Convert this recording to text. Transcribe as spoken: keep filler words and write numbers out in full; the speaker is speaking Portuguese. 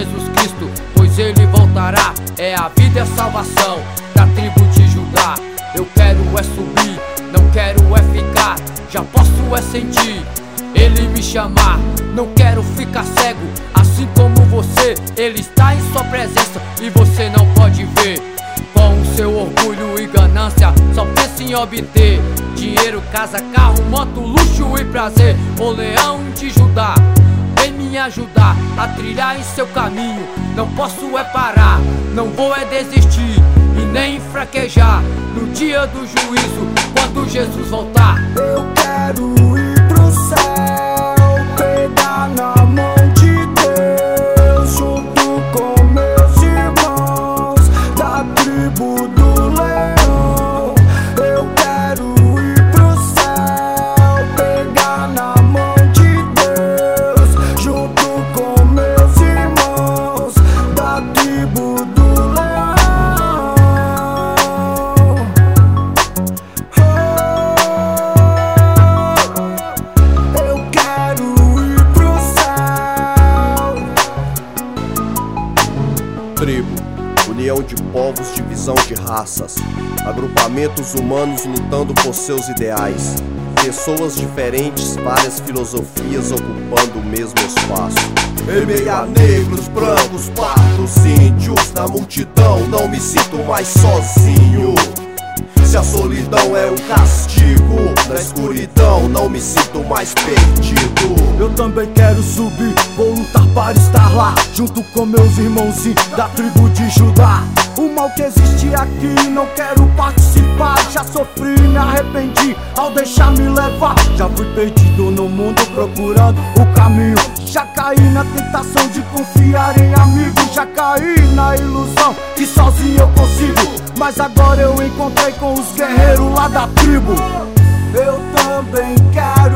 Jesus Cristo, pois ele voltará. É a vida e a salvação da tribo de Judá. Eu quero é subir, não quero é ficar, já posso é sentir ele me chamar. Não quero ficar cego, assim como você. Ele está em sua presença e você não pode ver. Com o seu orgulho e ganância, só pensa em obter dinheiro, casa, carro, moto, luxo e prazer. O leão de Judá vem me ajudar a trilhar em seu caminho. Não posso é parar, não vou é desistir e nem fraquejar no dia do juízo, quando Jesus voltar. Eu quero ir pro céu, pegar na mão de Deus, junto com meus irmãos da tribo do leão. Eu quero ir pro céu, pegar na mão de Deus, junto com meus irmãos da tribo do leão. Tribo, união de povos, divisão de raças, agrupamentos humanos lutando por seus ideais, pessoas diferentes, várias filosofias ocupando o mesmo espaço. Em meio a negros, brancos, pardos, índios, na multidão não me sinto mais sozinho. Se a solidão é um castigo, na escuridão não me sinto mais perdido. Eu também quero subir, vou lutar para estar lá, junto com meus irmãozinhos da tribo de Judá. O mal que existe aqui não quero participar. Já sofri e me arrependi ao deixar me levar. Já fui perdido no mundo procurando o caminho. Já caí na tentação de confiar em amigos. Já caí na ilusão que sozinho eu consigo. Mas agora eu encontrei com os guerreiros lá da tribo. Eu também quero